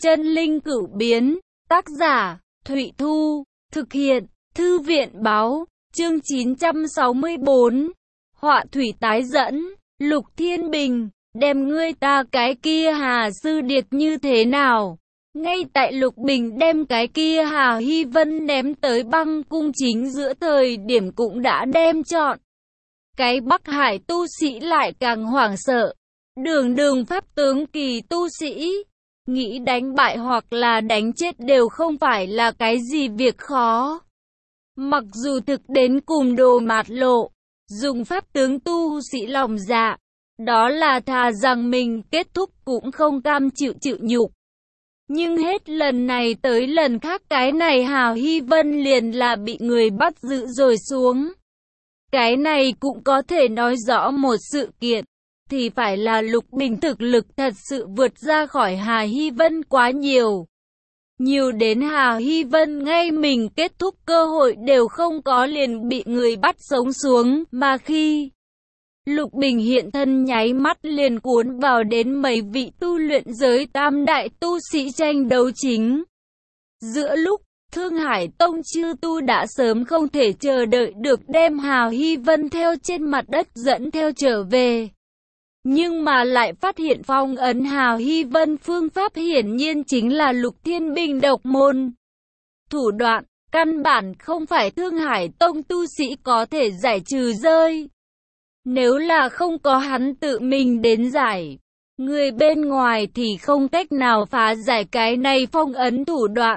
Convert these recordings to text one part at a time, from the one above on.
Chân linh cửu biến, tác giả, Thụy Thu, thực hiện, Thư viện báo, chương 964, họa thủy tái dẫn, Lục Thiên Bình, đem ngươi ta cái kia Hà Sư Điệt như thế nào? Ngay tại Lục Bình đem cái kia Hà Hy Vân ném tới băng cung chính giữa thời điểm cũng đã đem chọn. Cái Bắc Hải tu sĩ lại càng hoảng sợ, đường pháp tướng kỳ tu sĩ, nghĩ đánh bại hoặc là đánh chết đều không phải là cái gì việc khó. Mặc dù thực đến cùng đồ mạt lộ, dùng pháp tướng tu sĩ lòng dạ, đó là thà rằng mình kết thúc cũng không cam chịu nhục. Nhưng hết lần này tới lần khác cái này Hà Hy Vân liền là bị người bắt giữ rồi xuống. Cái này cũng có thể nói rõ một sự kiện, thì phải là Lục Bình thực lực thật sự vượt ra khỏi Hà Hy Vân quá nhiều. Nhiều đến Hà Hy Vân ngay mình kết thúc cơ hội đều không có liền bị người bắt sống xuống, mà khi Lục Bình hiện thân nháy mắt liền cuốn vào đến mấy vị tu luyện giới tam đại tu sĩ tranh đấu chính. Giữa lúc Thương Hải Tông chư tu đã sớm không thể chờ đợi được đem Hà Hy Vân theo trên mặt đất dẫn theo trở về. Nhưng mà lại phát hiện phong ấn Hà Hy Vân phương pháp hiển nhiên chính là Lục Thiên Bình độc môn. Thủ đoạn, căn bản không phải Thương Hải Tông tu sĩ có thể giải trừ rơi. Nếu là không có hắn tự mình đến giải, người bên ngoài thì không cách nào phá giải cái này phong ấn thủ đoạn.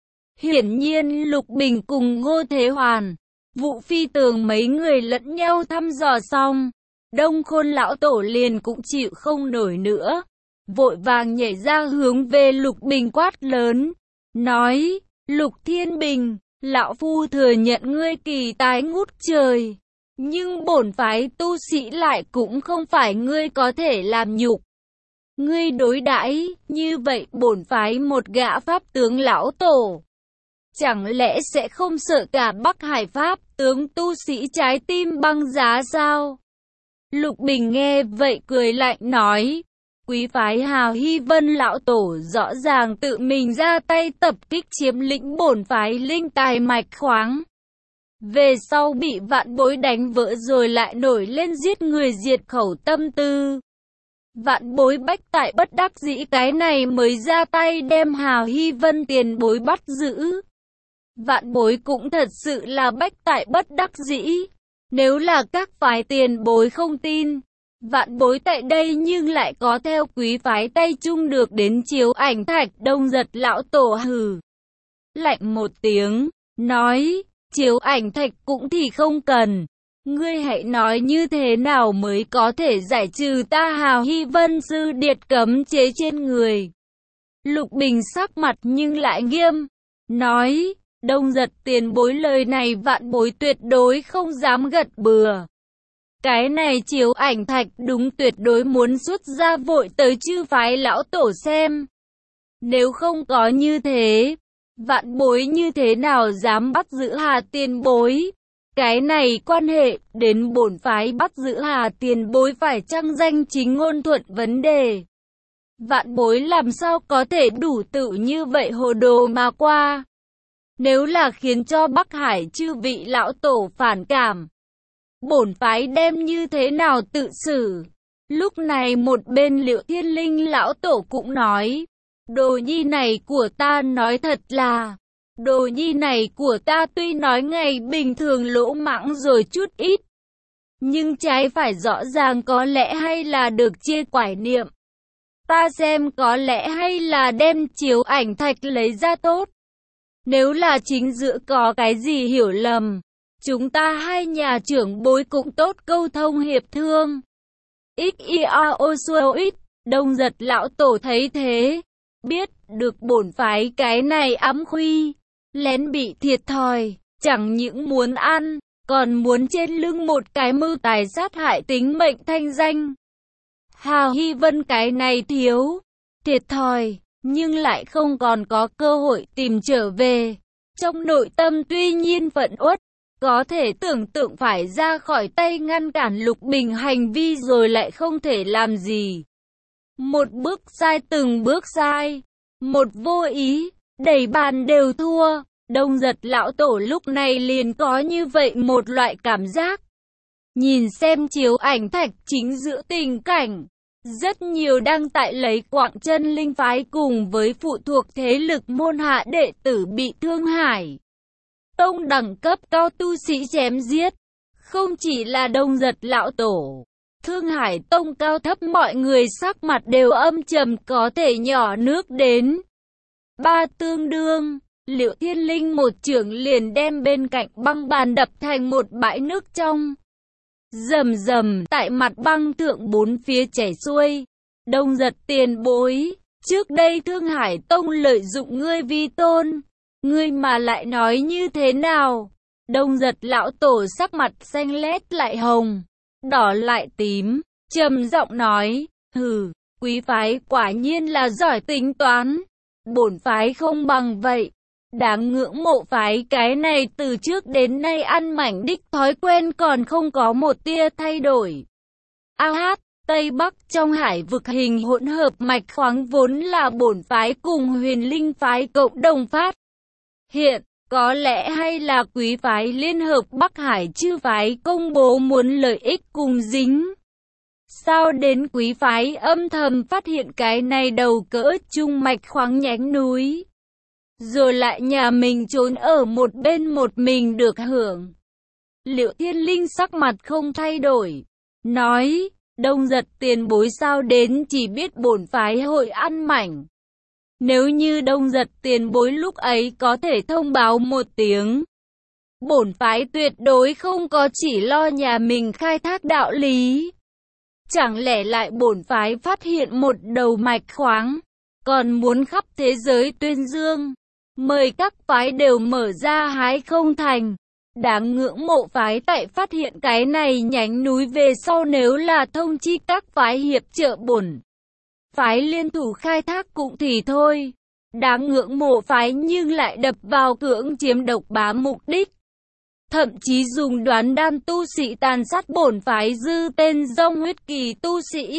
Hiển nhiên Lục Bình cùng Ngô Thế Hoàn, Vũ Phi Tường mấy người lẫn nhau thăm dò xong, Đông Khôn lão tổ liền cũng chịu không nổi nữa, vội vàng nhảy ra hướng về Lục Bình quát lớn, nói, Lục Thiên Bình, lão phu thừa nhận ngươi kỳ tài ngút trời, nhưng bổn phái tu sĩ lại cũng không phải ngươi có thể làm nhục. Ngươi đối đãi như vậy bổn phái một gã pháp tướng lão tổ, chẳng lẽ sẽ không sợ cả Bắc Hải pháp tướng tu sĩ trái tim băng giá sao? Lục Bình nghe vậy cười lạnh nói, quý phái Hà Hy Vân lão tổ rõ ràng tự mình ra tay tập kích chiếm lĩnh bổn phái linh tài mạch khoáng. Về sau bị Vạn Bối đánh vỡ rồi lại nổi lên giết người diệt khẩu tâm tư. Vạn Bối bách tại bất đắc dĩ cái này mới ra tay đem Hà Hy Vân tiền bối bắt giữ. Vạn Bối cũng thật sự là bách tại bất đắc dĩ. Nếu là các phái tiền bối không tin, Vạn Bối tại đây nhưng lại có theo quý phái tay chung được đến Chiếu Ảnh Thạch. Đông Giật lão tổ hừ lạnh một tiếng, nói, Chiếu Ảnh Thạch cũng thì không cần. Ngươi hãy nói như thế nào mới có thể giải trừ ta Hà Hy Vân sư điệt cấm chế trên người. Lục Bình sắc mặt nhưng lại nghiêm, nói, Đông Giật tiền bối lời này Vạn Bối tuyệt đối không dám gật bừa. Cái này Chiếu Ảnh Thạch đúng tuyệt đối muốn xuất ra vội tới chư phái lão tổ xem. Nếu không có như thế, Vạn Bối như thế nào dám bắt giữ Hà tiền bối? Cái này quan hệ đến bổn phái bắt giữ Hà tiền bối phải chăng danh chính ngôn thuận vấn đề. Vạn Bối làm sao có thể đủ tự như vậy hồ đồ mà qua? Nếu là khiến cho Bắc Hải chư vị lão tổ phản cảm, bổn phái đem như thế nào tự xử? Lúc này một bên Liệu Thiên Linh lão tổ cũng nói, đồ nhi này của ta nói thật là, đồ nhi này của ta tuy nói ngày bình thường lỗ mãng rồi chút ít, nhưng trái phải rõ ràng có lẽ hay là được chia quải niệm. Ta xem có lẽ hay là đem Chiếu Ảnh Thạch lấy ra tốt. Nếu là chính giữa có cái gì hiểu lầm, chúng ta hai nhà trưởng bối cũng tốt câu thông hiệp thương. Đông Giật lão tổ thấy thế, biết được bổn phái cái này ám khuy, lén bị thiệt thòi, chẳng những muốn ăn, còn muốn trên lưng một cái mưu tài sát hại tính mệnh thanh danh. Hà Hy Vân cái này thiếu thiệt thòi, nhưng lại không còn có cơ hội tìm trở về. Trong nội tâm tuy nhiên phẫn uất, có thể tưởng tượng phải ra khỏi tay ngăn cản Lục Bình hành vi rồi lại không thể làm gì. Một bước sai từng bước sai, một vô ý, đầy bàn đều thua. Đông Giật lão tổ lúc này liền có như vậy một loại cảm giác. Nhìn xem chiếu ảnh thạch chính giữa tình cảnh, rất nhiều đang tại lấy Quảng Chân Linh phái cùng với phụ thuộc thế lực môn hạ đệ tử bị Thương Hải Tông đẳng cấp cao tu sĩ chém giết. Không chỉ là Đông Giật lão tổ, Thương Hải Tông cao thấp mọi người sắc mặt đều âm trầm có thể nhỏ nước đến. Ba tương đương, Liệu Thiên Linh một chưởng liền đem bên cạnh băng bàn đập thành một bãi nước trong. Rầm rầm, tại mặt băng thượng bốn phía chảy xuôi. Đông Giật tiền bối, trước đây Thương Hải Tông lợi dụng ngươi vi tôn, ngươi mà lại nói như thế nào? Đông Giật lão tổ sắc mặt xanh lét lại hồng, đỏ lại tím, trầm giọng nói, hừ, quý phái quả nhiên là giỏi tính toán, bổn phái không bằng vậy. Đáng ngưỡng mộ phái cái này từ trước đến nay ăn mảnh đích thói quen còn không có một tia thay đổi. Tây Bắc trong hải vực hình hỗn hợp mạch khoáng vốn là bổn phái cùng Huyền Linh phái cộng đồng phát hiện, có lẽ hay là quý phái liên hợp Bắc Hải chư phái công bố muốn lợi ích cùng dính. Sao đến quý phái âm thầm phát hiện cái này đầu cỡ trung mạch khoáng nhánh núi, rồi lại nhà mình trốn ở một bên một mình được hưởng. Liệu Thiên Linh sắc mặt không thay đổi, nói, Đông Giật tiền bối sao đến chỉ biết bổn phái hội ăn mảnh. Nếu như Đông Giật tiền bối lúc ấy có thể thông báo một tiếng, bổn phái tuyệt đối không có chỉ lo nhà mình khai thác đạo lý. Chẳng lẽ lại bổn phái phát hiện một đầu mạch khoáng, còn muốn khắp thế giới tuyên dương, mời các phái đều mở ra hái không thành. Đáng ngưỡng mộ phái tại phát hiện cái này nhánh núi về sau nếu là thông chi các phái hiệp trợ bổn phái liên thủ khai thác cũng thì thôi. Đáng ngưỡng mộ phái nhưng lại đập vào cưỡng chiếm độc bá mục đích. Thậm chí dùng đoán đan tu sĩ tàn sát bổn phái dư tên dông huyết kỳ tu sĩ.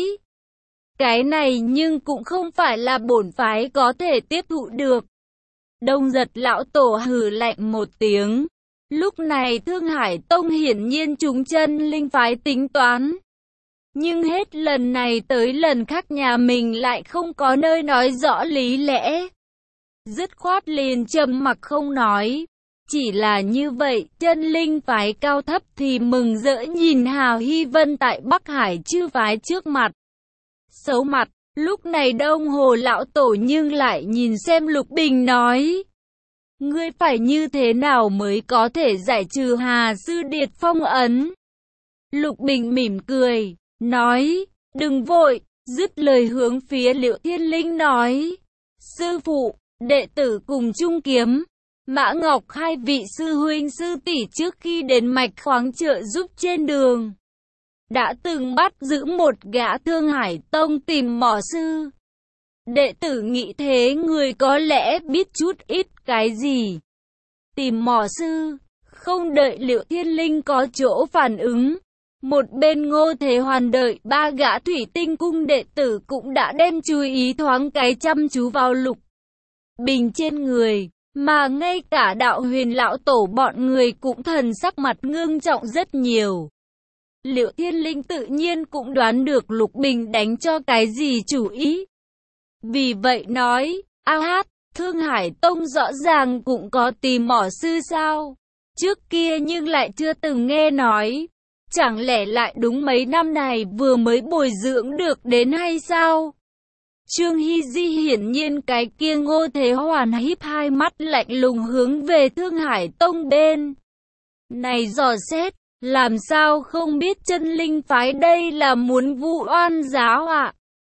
Cái này nhưng cũng không phải là bổn phái có thể tiếp thụ được. Đông Giật lão tổ hừ lạnh một tiếng. Lúc này Thương Hải Tông hiển nhiên trúng chân linh phái tính toán. Nhưng hết lần này tới lần khác nhà mình lại không có nơi nói rõ lý lẽ. Dứt khoát liền trầm mặc không nói. Chỉ là như vậy, chân linh phái cao thấp thì mừng rỡ nhìn Hào Hy Vân tại Bắc Hải chư phái trước mặt. Xấu mặt, lúc này Đông Hồ lão tổ nhưng lại nhìn xem Lục Bình nói. Ngươi phải như thế nào mới có thể giải trừ Hà Sư Điệt phong ấn? Lục Bình mỉm cười, nói, đừng vội, dứt lời hướng phía Liệu Thiên Linh nói. Sư phụ, đệ tử cùng chung kiếm, Mã Ngọc hai vị sư huynh sư tỷ trước khi đến mạch khoáng trợ giúp trên đường, đã từng bắt giữ một gã Thương Hải Tông tìm mỏ sư. Đệ tử nghĩ thế người có lẽ biết chút ít cái gì. Tìm mỏ sư, không đợi Liệu Thiên Linh có chỗ phản ứng. Một bên Ngô Thế Hoàn đợi ba gã thủy tinh cung đệ tử cũng đã đem chú ý thoáng cái chăm chú vào Lục Bình trên người. Mà ngay cả đạo Huyền lão tổ bọn người cũng thần sắc mặt ngưng trọng rất nhiều. Liệu Thiên Linh tự nhiên cũng đoán được Lục Bình đánh cho cái gì chủ ý. Vì vậy nói, Thương Hải Tông rõ ràng cũng có tìm mỏ sư sao? Trước kia nhưng lại chưa từng nghe nói. Chẳng lẽ lại đúng mấy năm này vừa mới bồi dưỡng được đến hay sao? Trương Hy Di hiển nhiên cái kia Ngô Thế Hoàn híp hai mắt lạnh lùng hướng về Thương Hải Tông bên này dò xét, làm sao không biết chân linh phái đây là muốn vu oan giáo ạ?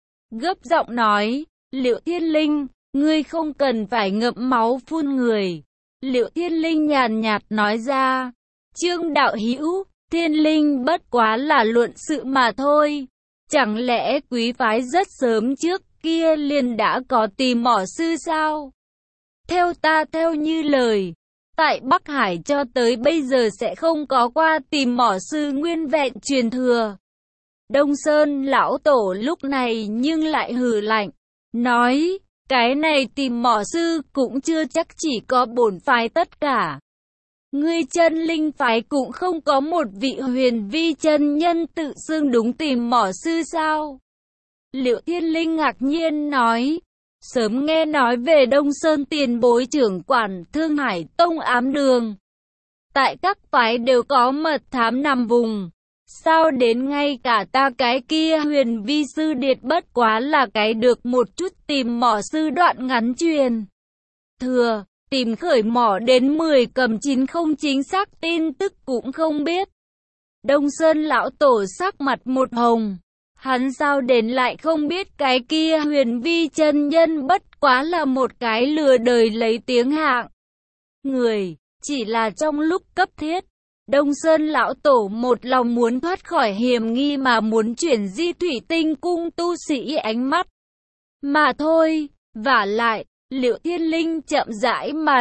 Gấp giọng nói, Liệu Thiên Linh, ngươi không cần phải ngậm máu phun người. Liệu Thiên Linh nhàn nhạt nói ra, Trương đạo hữu, Thiên Linh bất quá là luận sự mà thôi. Chẳng lẽ quý phái rất sớm trước kia liền đã có tìm mỏ sư sao? Theo ta theo như lời, tại Bắc Hải cho tới bây giờ sẽ không có qua tìm mỏ sư nguyên vẹn truyền thừa. Đông Sơn lão tổ lúc này nhưng lại hừ lạnh, nói, Cái này tìm mỏ sư cũng chưa chắc chỉ có bổn phái tất cả. Ngươi chân linh phái cũng không có một vị huyền vi chân nhân tự xưng đúng tìm mỏ sư sao? Liệu Thiên Linh ngạc nhiên nói, sớm nghe nói về Đông Sơn tiền bối trưởng quản Thương Hải Tông ám đường. Tại các phái đều có mật thám nằm vùng. Sao đến ngay cả ta cái kia huyền vi sư điệt bất quá là cái được một chút tìm mỏ sư đoạn ngắn truyền thừa, tìm khởi mỏ đến 10 cầm 9 không chính xác tin tức cũng không biết. Đông Sơn lão tổ sắc mặt một hồng. Hắn sao đến lại không biết cái kia huyền vi chân nhân bất quá là một cái lừa đời lấy tiếng hạng người, chỉ là trong lúc cấp thiết. Đông Sơn lão tổ một lòng muốn thoát khỏi hiểm nghi mà muốn chuyển di Thủy Tinh cung tu sĩ ánh mắt mà thôi. Vả lại, Liệu Thiên Linh chậm rãi mà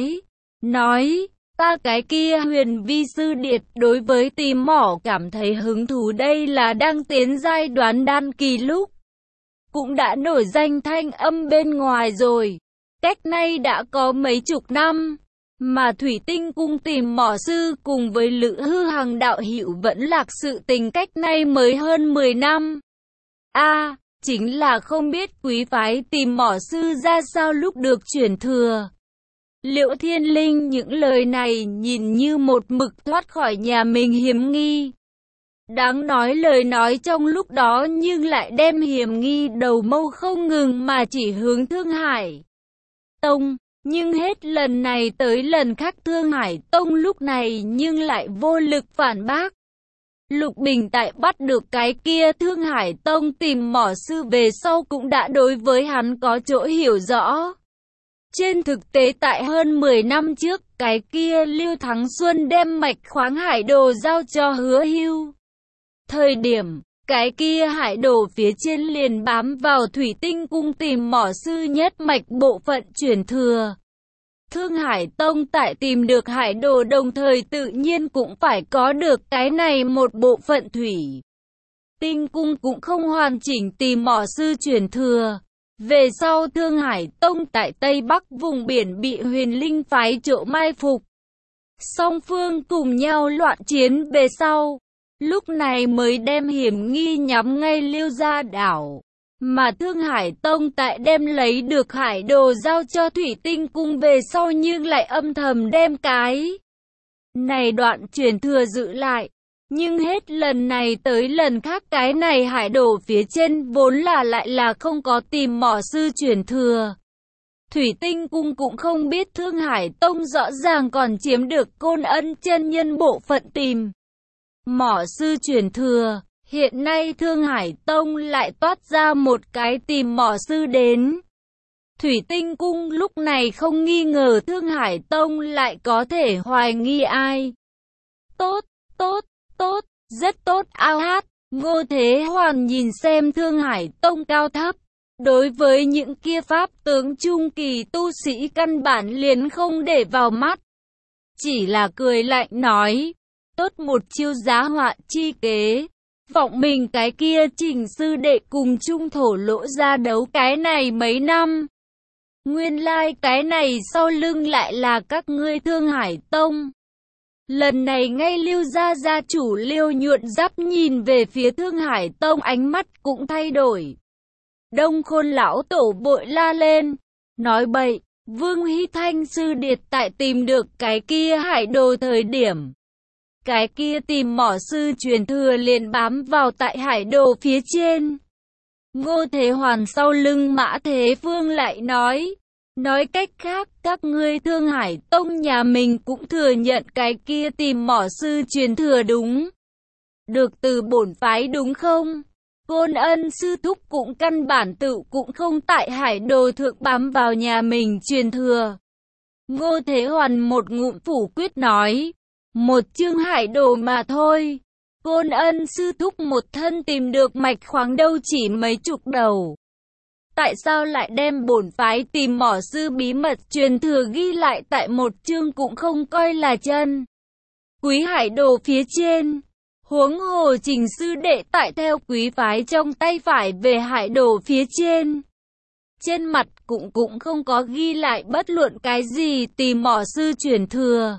nói, ta cái kia huyền vi sư điệt đối với tìm mỏ cảm thấy hứng thú, đây là đang tiến giai đoạn đan kỳ lúc cũng đã nổi danh thanh âm bên ngoài rồi. Cách nay đã có mấy chục năm, mà Thủy Tinh cung tìm mỏ sư cùng với Lữ Hư Hằng đạo hữu vẫn lạc sự tình cách nay mới hơn 10 năm. Chính là không biết quý phái tìm mỏ sư ra sao lúc được chuyển thừa. Liệu Thiên Linh những lời này nhìn như một mực thoát khỏi nhà mình hiểm nghi. Đáng nói lời nói trong lúc đó nhưng lại đem hiểm nghi đầu mâu không ngừng mà chỉ hướng Thương Hải Tông. Nhưng hết lần này tới lần khác Thương Hải Tông lúc này nhưng lại vô lực phản bác. Lục Bình tại bắt được cái kia Thương Hải Tông tìm mỏ sư về sau cũng đã đối với hắn có chỗ hiểu rõ. Trên thực tế tại hơn 10 năm trước, cái kia Lưu Thắng Xuân đem mạch khoáng hải đồ giao cho Hứa Hưu. Thời điểm, cái kia hải đồ phía trên liền bám vào Thủy Tinh cung tìm mỏ sư nhất mạch bộ phận chuyển thừa. Thương Hải Tông tại tìm được hải đồ đồng thời tự nhiên cũng phải có được cái này một bộ phận Thủy Tinh cung cũng không hoàn chỉnh tìm mỏ sư chuyển thừa. Về sau Thương Hải Tông tại Tây Bắc vùng biển bị Huyền Linh phái chỗ mai phục. Song phương cùng nhau loạn chiến về sau. Lúc này mới đem hiểm nghi nhắm ngay Liêu Gia đảo. Mà Thương Hải Tông tại đem lấy được hải đồ giao cho Thủy Tinh cung về sau nhưng lại âm thầm đem cái này đoạn truyền thừa giữ lại. Nhưng hết lần này tới lần khác cái này hải đồ phía trên vốn là lại là không có tìm mỏ sư truyền thừa. Thủy Tinh cung cũng không biết Thương Hải Tông rõ ràng còn chiếm được Côn Ân chân nhân bộ phận tìm mỏ sư truyền thừa. Hiện nay Thương Hải Tông lại toát ra một cái tìm mỏ sư đến. Thủy Tinh cung lúc này không nghi ngờ Thương Hải Tông lại có thể hoài nghi ai. Tốt, rất tốt ao hát. Ngô Thế Hoàn nhìn xem Thương Hải Tông cao thấp. Đối với những kia pháp tướng trung kỳ tu sĩ căn bản liền không để vào mắt. Chỉ là cười lạnh nói, tốt một chiêu giá họa chi kế. Vọng mình cái kia Trình sư đệ cùng Trung Thổ Lỗ ra đấu cái này mấy năm. Nguyên lai cái này sau lưng lại là các ngươi Thương Hải Tông. Lần này ngay Lưu gia gia chủ Liêu Nhuận Giáp nhìn về phía Thương Hải Tông ánh mắt cũng thay đổi. Đông Khôn lão tổ bội la lên, nói bậy, Vương Huy Thanh sư điệt tại tìm được cái kia hải đồ thời điểm. Cái kia tìm mỏ sư truyền thừa liền bám vào tại hải đồ phía trên. Ngô Thế Hoàn sau lưng Mã Thế Phương lại nói cách khác, các ngươi Thương Hải Tông nhà mình cũng thừa nhận cái kia tìm mỏ sư truyền thừa đúng. Được từ bổn phái đúng không? Côn Ân sư thúc cũng căn bản tự cũng không tại hải đồ thượng bám vào nhà mình truyền thừa. Ngô Thế Hoàn một ngụm phủ quyết nói, một chương hải đồ mà thôi. Côn Ân sư thúc một thân tìm được mạch khoáng đâu chỉ mấy chục đầu. Tại sao lại đem bổn phái tìm mỏ sư bí mật truyền thừa ghi lại tại một chương cũng không coi là chân quý hải đồ phía trên? Huống hồ Trình sư đệ tại theo quý phái trong tay phải về hải đồ phía trên. trên mặt cũng không có ghi lại bất luận cái gì Tỳ Mỏ Sư truyền thừa.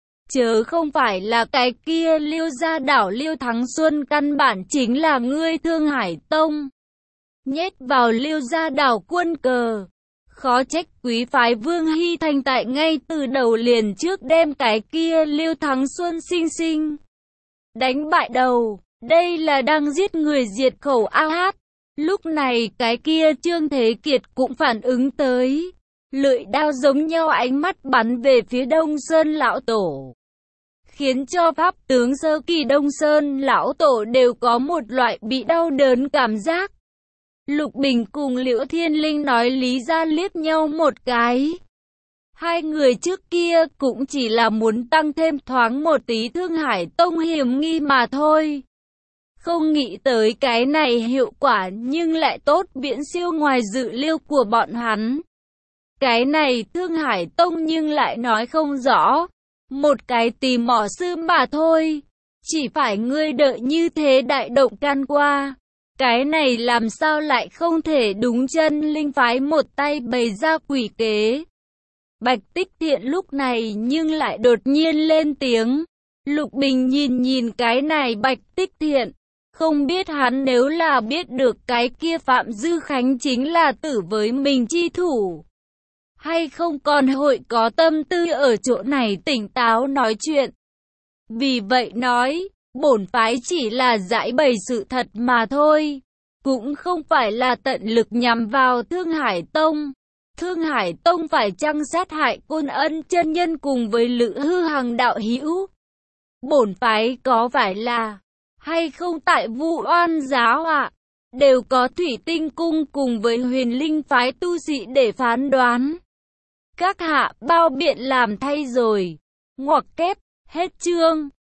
Chớ không phải là cái kia Liêu Gia Đảo Liêu Thắng Xuân căn bản chính là ngươi Thương Hải Tông. Nhét vào Liêu Gia Đảo quân cờ. Khó trách quý phái Vương Hy Thành tại ngay từ đầu liền trước đem cái kia Liêu Thắng Xuân sinh đánh bại đầu. Đây là đang giết người diệt khẩu a hát. Lúc này cái kia Trương Thế Kiệt cũng phản ứng tới. Lưỡi đao giống nhau ánh mắt bắn về phía Đông Sơn lão tổ. Khiến cho pháp tướng sơ kỳ Đông Sơn lão tổ đều có một loại bị đau đớn cảm giác. Lục Bình cùng Liễu Thiên Linh nói lý ra liếc nhau một cái. Hai người trước kia cũng chỉ là muốn tăng thêm thoáng một tí Thương Hải Tông hiểm nghi mà thôi. Không nghĩ tới cái này hiệu quả nhưng lại tốt viễn siêu ngoài dự liệu của bọn hắn. Cái này Thương Hải Tông nhưng lại nói không rõ. Một cái Tỳ Mỏ Sư mà thôi. Chỉ phải ngươi đợi như thế đại động can qua. Cái này làm sao lại không thể đúng chân linh phái một tay bày ra quỷ kế. Bạch Tích Thiện lúc này nhưng lại đột nhiên lên tiếng. Lục Bình nhìn cái này Bạch Tích Thiện. Không biết hắn nếu là biết được cái kia Phạm Dư Khánh chính là tử với mình chi thủ. Hay không còn hội có tâm tư ở chỗ này tỉnh táo nói chuyện. Vì vậy nói, bổn phái chỉ là giải bày sự thật mà thôi. Cũng không phải là tận lực nhằm vào Thương Hải Tông. Thương Hải Tông phải chăng sát hại Côn Ân chân nhân cùng với Lữ Hư Hằng đạo hữu. Bổn phái có phải là, hay không tại Vu Oan giáo ạ? Đều có Thủy Tinh Cung cùng với Huyền Linh phái tu sĩ để phán đoán. Các hạ bao biện làm thay rồi. Ngoặc kép, hết chương.